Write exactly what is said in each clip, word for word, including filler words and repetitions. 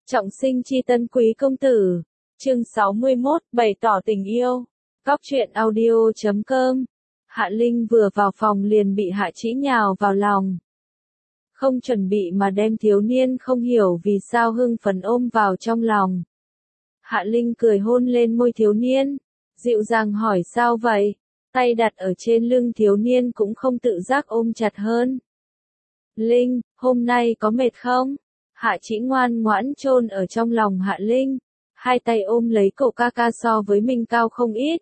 Trọng sinh chi tân quý công tử. Chương sáu mươi mốt, bày tỏ tình yêu. Góc truyện audio chấm com. Hạ Linh vừa vào phòng liền bị Hạ Trĩ nhào vào lòng. Không chuẩn bị mà đem thiếu niên không hiểu vì sao hưng phấn ôm vào trong lòng. Hạ Linh cười hôn lên môi thiếu niên, dịu dàng hỏi sao vậy, tay đặt ở trên lưng thiếu niên cũng không tự giác ôm chặt hơn. Linh, hôm nay có mệt không? Hạ Trĩ ngoan ngoãn chôn ở trong lòng Hạ Linh, hai tay ôm lấy cậu ca ca so với mình cao không ít.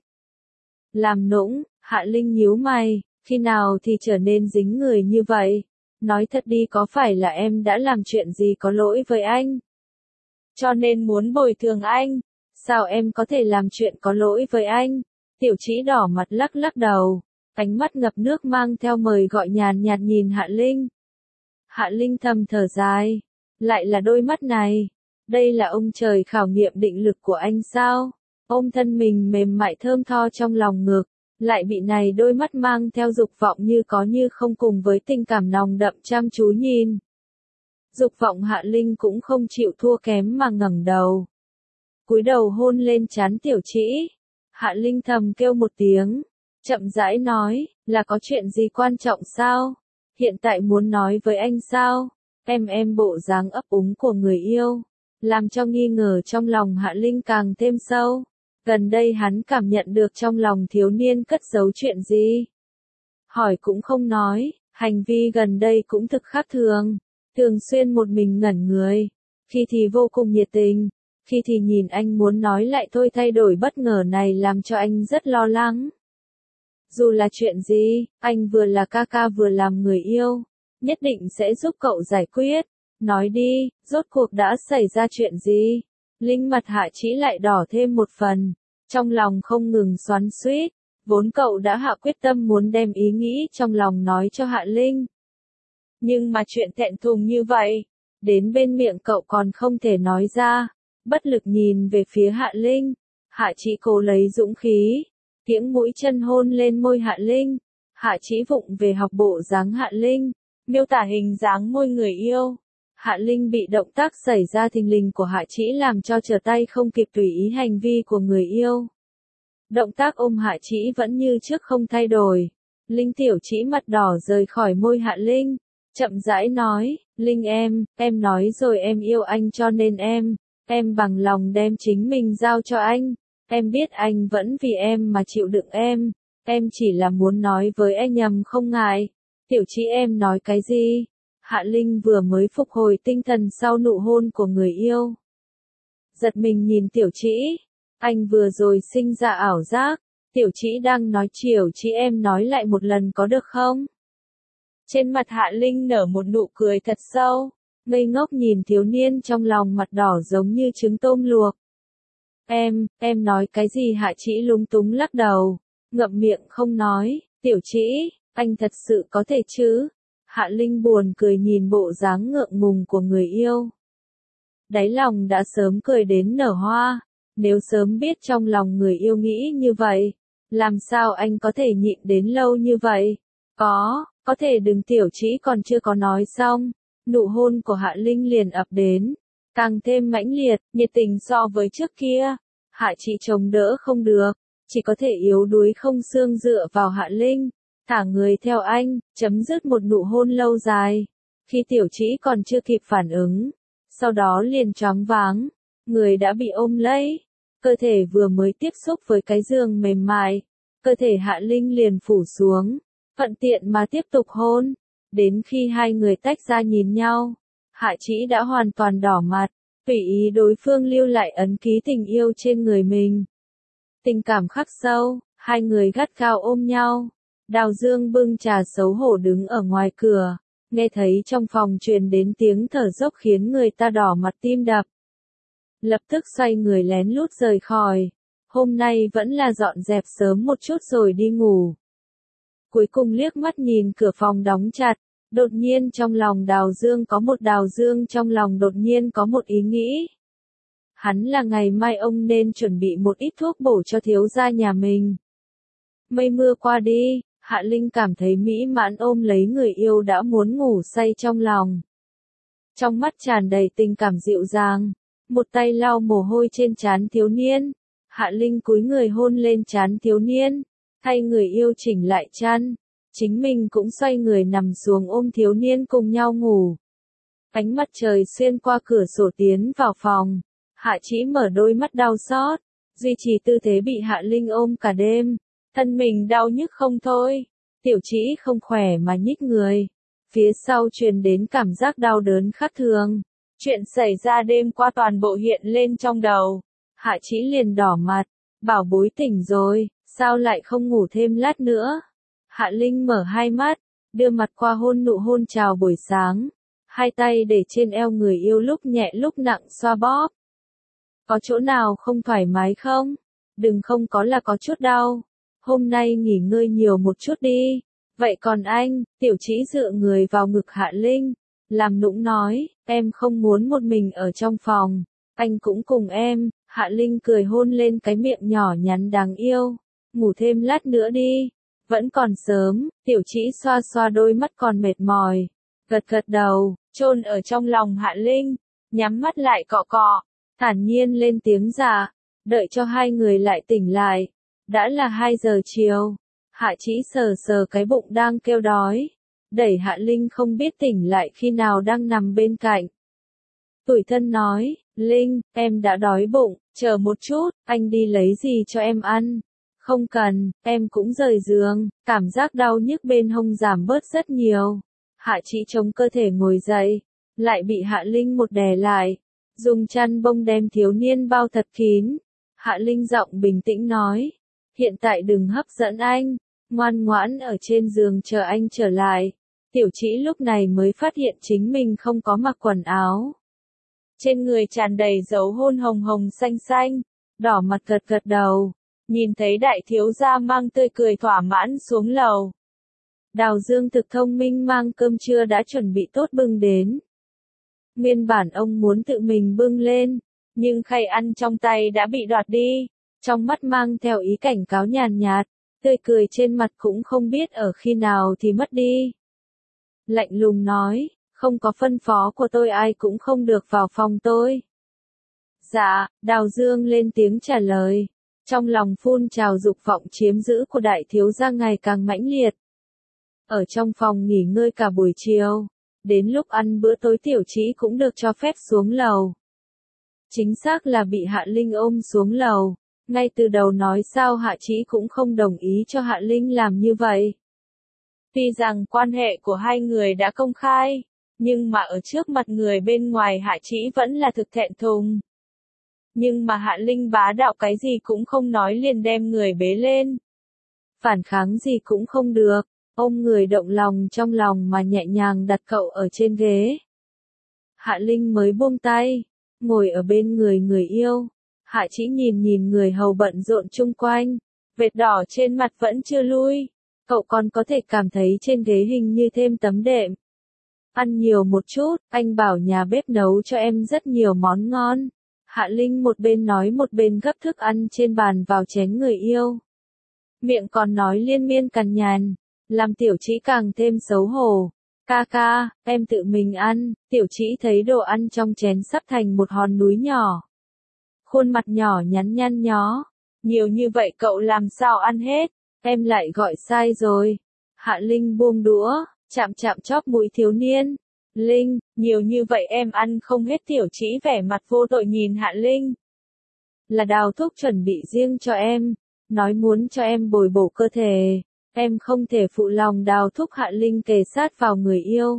Làm nũng, Hạ Linh nhíu mày, khi nào thì trở nên dính người như vậy? Nói thật đi, có phải là em đã làm chuyện gì có lỗi với anh? Cho nên muốn bồi thường anh? Sao em có thể làm chuyện có lỗi với anh? Tiểu Trĩ đỏ mặt lắc lắc đầu, ánh mắt ngập nước mang theo mời gọi nhàn nhạt nhìn Hạ Linh. Hạ Linh thầm thở dài, lại là đôi mắt này, đây là ông trời khảo nghiệm định lực của anh sao? Ôm thân mình mềm mại thơm tho trong lòng ngực, lại bị này đôi mắt mang theo dục vọng như có như không cùng với tình cảm nồng đậm chăm chú nhìn. Dục vọng Hạ Linh cũng không chịu thua kém mà ngẩng đầu, cúi đầu hôn lên trán Tiểu Trĩ. Hạ Linh thầm kêu một tiếng, chậm rãi nói, là có chuyện gì quan trọng sao? Hiện tại muốn nói với anh sao? Em em bộ dáng ấp úng của người yêu, làm cho nghi ngờ trong lòng Hạ Linh càng thêm sâu. Gần đây hắn cảm nhận được trong lòng thiếu niên cất giấu chuyện gì? Hỏi cũng không nói, hành vi gần đây cũng thực khác thường, thường xuyên một mình ngẩn người, khi thì vô cùng nhiệt tình, khi thì nhìn anh muốn nói lại thôi. Thay đổi bất ngờ này làm cho anh rất lo lắng. Dù là chuyện gì, anh vừa là ca ca vừa làm người yêu, nhất định sẽ giúp cậu giải quyết. Nói đi, rốt cuộc đã xảy ra chuyện gì? Linh mặt Hạ Trĩ lại đỏ thêm một phần, trong lòng không ngừng xoắn xuýt, vốn cậu đã hạ quyết tâm muốn đem ý nghĩ trong lòng nói cho Hạ Linh. Nhưng mà chuyện thẹn thùng như vậy, đến bên miệng cậu còn không thể nói ra, bất lực nhìn về phía Hạ Linh. Hạ Trĩ cố lấy dũng khí, kiễng mũi chân hôn lên môi Hạ Linh. Hạ Trĩ vụng về học bộ dáng Hạ Linh, miêu tả hình dáng môi người yêu. Hạ Linh bị động tác xảy ra thình lình của Hạ Trĩ làm cho trở tay không kịp tùy ý hành vi của người yêu. Động tác ôm Hạ Trĩ vẫn như trước không thay đổi. Linh Tiểu Trĩ mặt đỏ rời khỏi môi Hạ Linh, chậm rãi nói, Linh em, em nói rồi em yêu anh cho nên em, em bằng lòng đem chính mình giao cho anh. Em biết anh vẫn vì em mà chịu đựng em, em chỉ là muốn nói với anh nhầm không ngại. Tiểu Trĩ em nói cái gì? Hạ Linh vừa mới phục hồi tinh thần sau nụ hôn của người yêu. Giật mình nhìn Tiểu Trĩ, anh vừa rồi sinh ra ảo giác, Tiểu Trĩ đang nói Tiểu Trĩ em nói lại một lần có được không? Trên mặt Hạ Linh nở một nụ cười thật sâu, ngây ngốc nhìn thiếu niên trong lòng mặt đỏ giống như trứng tôm luộc. Em, em nói cái gì? Hạ Trĩ lúng túng lắc đầu, ngậm miệng không nói. Tiểu Trĩ, anh thật sự có thể chứ? Hạ Linh buồn cười nhìn bộ dáng ngượng ngùng của người yêu. Đáy lòng đã sớm cười đến nở hoa, nếu sớm biết trong lòng người yêu nghĩ như vậy, làm sao anh có thể nhịn đến lâu như vậy? Có, có thể đừng. Tiểu Trĩ còn chưa có nói xong, nụ hôn của Hạ Linh liền ập đến, càng thêm mãnh liệt, nhiệt tình so với trước kia. Hạ Trĩ chống đỡ không được, chỉ có thể yếu đuối không xương dựa vào Hạ Linh, thả người theo anh, chấm dứt một nụ hôn lâu dài. Khi Tiểu Trĩ còn chưa kịp phản ứng, sau đó liền choáng váng, người đã bị ôm lấy, cơ thể vừa mới tiếp xúc với cái giường mềm mại, cơ thể Hạ Linh liền phủ xuống, thuận tiện mà tiếp tục hôn. Đến khi hai người tách ra nhìn nhau, Hạ Trĩ đã hoàn toàn đỏ mặt, tùy ý đối phương lưu lại ấn ký tình yêu trên người mình. Tình cảm khắc sâu, hai người gắt gao ôm nhau. Đào Dương bưng trà xấu hổ đứng ở ngoài cửa, nghe thấy trong phòng truyền đến tiếng thở dốc khiến người ta đỏ mặt tim đập. Lập tức xoay người lén lút rời khỏi, hôm nay vẫn là dọn dẹp sớm một chút rồi đi ngủ. Cuối cùng liếc mắt nhìn cửa phòng đóng chặt, đột nhiên trong lòng Đào Dương có một Đào Dương trong lòng đột nhiên có một ý nghĩ. Hắn là ngày mai ông nên chuẩn bị một ít thuốc bổ cho thiếu gia nhà mình. Mây mưa qua đi, Hạ Linh cảm thấy mỹ mãn ôm lấy người yêu đã muốn ngủ say trong lòng. Trong mắt tràn đầy tình cảm dịu dàng, một tay lau mồ hôi trên trán thiếu niên. Hạ Linh cúi người hôn lên trán thiếu niên, thay người yêu chỉnh lại chăn. Chính mình cũng xoay người nằm xuống ôm thiếu niên cùng nhau ngủ. Ánh mặt trời xuyên qua cửa sổ tiến vào phòng. Hạ Chỉ mở đôi mắt đau xót, duy trì tư thế bị Hạ Linh ôm cả đêm. Thân mình đau nhức không thôi. Tiểu Chỉ không khỏe mà nhích người. Phía sau truyền đến cảm giác đau đớn khác thường. Chuyện xảy ra đêm qua toàn bộ hiện lên trong đầu. Hạ Chỉ liền đỏ mặt. Bảo bối tỉnh rồi, sao lại không ngủ thêm lát nữa? Hạ Linh mở hai mắt, đưa mặt qua hôn nụ hôn chào buổi sáng. Hai tay để trên eo người yêu lúc nhẹ lúc nặng xoa bóp. Có chỗ nào không thoải mái không? Đừng không có là có chút đau. Hôm nay nghỉ ngơi nhiều một chút đi. Vậy còn anh? Tiểu Chỉ dựa người vào ngực Hạ Linh, làm nũng nói, em không muốn một mình ở trong phòng. Anh cũng cùng em. Hạ Linh cười hôn lên cái miệng nhỏ nhắn đáng yêu. Ngủ thêm lát nữa đi. Vẫn còn sớm. Tiểu Chỉ xoa xoa đôi mắt còn mệt mỏi, gật gật đầu, chôn ở trong lòng Hạ Linh, nhắm mắt lại cọ cọ, thản nhiên lên tiếng dạ. Đợi cho hai người lại tỉnh lại. Đã là hai giờ chiều. Hạ Chỉ sờ sờ cái bụng đang kêu đói, đẩy Hạ Linh không biết tỉnh lại khi nào đang nằm bên cạnh. Tủi thân nói, Linh, em đã đói bụng, chờ một chút, anh đi lấy gì cho em ăn. Không cần, em cũng rời giường, cảm giác đau nhức bên hông giảm bớt rất nhiều. Hạ Chỉ chống cơ thể ngồi dậy, lại bị Hạ Linh một đè lại, dùng chăn bông đem thiếu niên bao thật kín. Hạ Linh giọng bình tĩnh nói, hiện tại đừng hấp dẫn anh, ngoan ngoãn ở trên giường chờ anh trở lại. Tiểu Chỉ lúc này mới phát hiện chính mình không có mặc quần áo. Trên người tràn đầy dấu hôn hồng hồng xanh xanh, đỏ mặt gật gật đầu, nhìn thấy đại thiếu gia mang tươi cười thỏa mãn xuống lầu. Đào Dương thực thông minh mang cơm trưa đã chuẩn bị tốt bưng đến. Nguyên bản ông muốn tự mình bưng lên, nhưng khay ăn trong tay đã bị đoạt đi, trong mắt mang theo ý cảnh cáo nhàn nhạt, tươi cười trên mặt cũng không biết ở khi nào thì mất đi. Lạnh lùng nói, không có phân phó của tôi ai cũng không được vào phòng tôi. Dạ, Đào Dương lên tiếng trả lời, trong lòng phun trào dục vọng chiếm giữ của đại thiếu gia ngày càng mãnh liệt. Ở trong phòng nghỉ ngơi cả buổi chiều, đến lúc ăn bữa tối Tiểu Chỉ cũng được cho phép xuống lầu. Chính xác là bị Hạ Linh ôm xuống lầu, ngay từ đầu nói sao Hạ Chỉ cũng không đồng ý cho Hạ Linh làm như vậy. Tuy rằng quan hệ của hai người đã công khai, nhưng mà ở trước mặt người bên ngoài Hạ Chỉ vẫn là thực thẹn thùng. Nhưng mà Hạ Linh bá đạo cái gì cũng không nói liền đem người bế lên. Phản kháng gì cũng không được, ôm người động lòng trong lòng mà nhẹ nhàng đặt cậu ở trên ghế. Hạ Linh mới buông tay, ngồi ở bên người người yêu. Hạ Chỉ nhìn nhìn người hầu bận rộn chung quanh, vệt đỏ trên mặt vẫn chưa lui. Cậu còn có thể cảm thấy trên ghế hình như thêm tấm đệm. Ăn nhiều một chút, anh bảo nhà bếp nấu cho em rất nhiều món ngon. Hạ Linh một bên nói một bên gấp thức ăn trên bàn vào chén người yêu. Miệng còn nói liên miên cằn nhằn, làm Tiểu Chỉ càng thêm xấu hổ. Ca ca, em tự mình ăn. Tiểu Chỉ thấy đồ ăn trong chén sắp thành một hòn núi nhỏ. Khuôn mặt nhỏ nhắn nhăn nhó. Nhiều như vậy cậu làm sao ăn hết? Em lại gọi sai rồi. Hạ Linh buông đũa, chạm chạm chóp mũi thiếu niên. Linh, nhiều như vậy em ăn không hết. Tiểu Chỉ vẻ mặt vô tội nhìn Hạ Linh. Là Đào thúc chuẩn bị riêng cho em, nói muốn cho em bồi bổ cơ thể. Em không thể phụ lòng Đào thúc. Hạ Linh kề sát vào người yêu.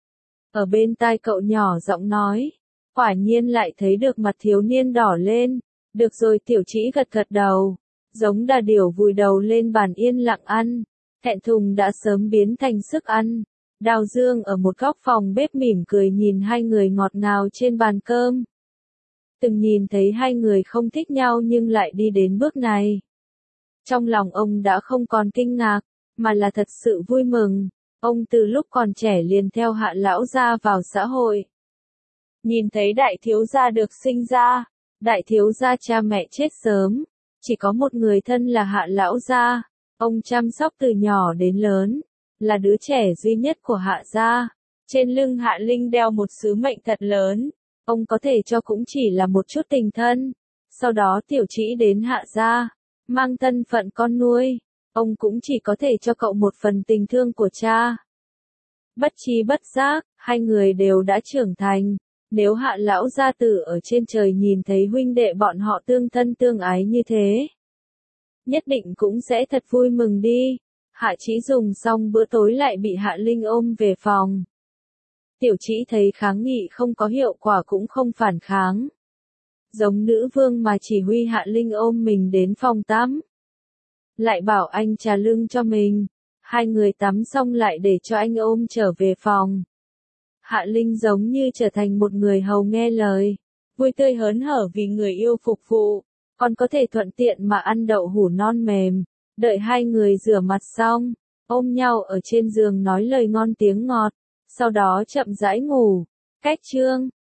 Ở bên tai cậu nhỏ giọng nói, quả nhiên lại thấy được mặt thiếu niên đỏ lên. Được rồi, Tiểu Chỉ gật gật đầu, giống đà điểu vùi đầu lên bàn yên lặng ăn. Thẹn thùng đã sớm biến thành sức ăn. Đào Dương ở một góc phòng bếp mỉm cười nhìn hai người ngọt ngào trên bàn cơm. Từng nhìn thấy hai người không thích nhau nhưng lại đi đến bước này. Trong lòng ông đã không còn kinh ngạc, mà là thật sự vui mừng. Ông từ lúc còn trẻ liền theo Hạ lão gia vào xã hội. Nhìn thấy đại thiếu gia được sinh ra, đại thiếu gia cha mẹ chết sớm, chỉ có một người thân là Hạ lão gia. Ông chăm sóc từ nhỏ đến lớn, là đứa trẻ duy nhất của Hạ gia. Trên lưng Hạ Linh đeo một sứ mệnh thật lớn, ông có thể cho cũng chỉ là một chút tình thân. Sau đó Tiểu Trĩ đến Hạ gia, mang thân phận con nuôi, ông cũng chỉ có thể cho cậu một phần tình thương của cha. Bất tri bất giác, hai người đều đã trưởng thành. Nếu Hạ lão gia tử ở trên trời nhìn thấy huynh đệ bọn họ tương thân tương ái như thế, nhất định cũng sẽ thật vui mừng đi. Hạ Trĩ dùng xong bữa tối lại bị Hạ Linh ôm về phòng. Tiểu Trĩ thấy kháng nghị không có hiệu quả cũng không phản kháng. Giống nữ vương mà chỉ huy Hạ Linh ôm mình đến phòng tắm. Lại bảo anh trà lưng cho mình. Hai người tắm xong lại để cho anh ôm trở về phòng. Hạ Linh giống như trở thành một người hầu nghe lời. Vui tươi hớn hở vì người yêu phục vụ. Còn có thể thuận tiện mà ăn đậu hũ non mềm. Đợi hai người rửa mặt xong, ôm nhau ở trên giường nói lời ngon tiếng ngọt. Sau đó chậm rãi ngủ. Cách chương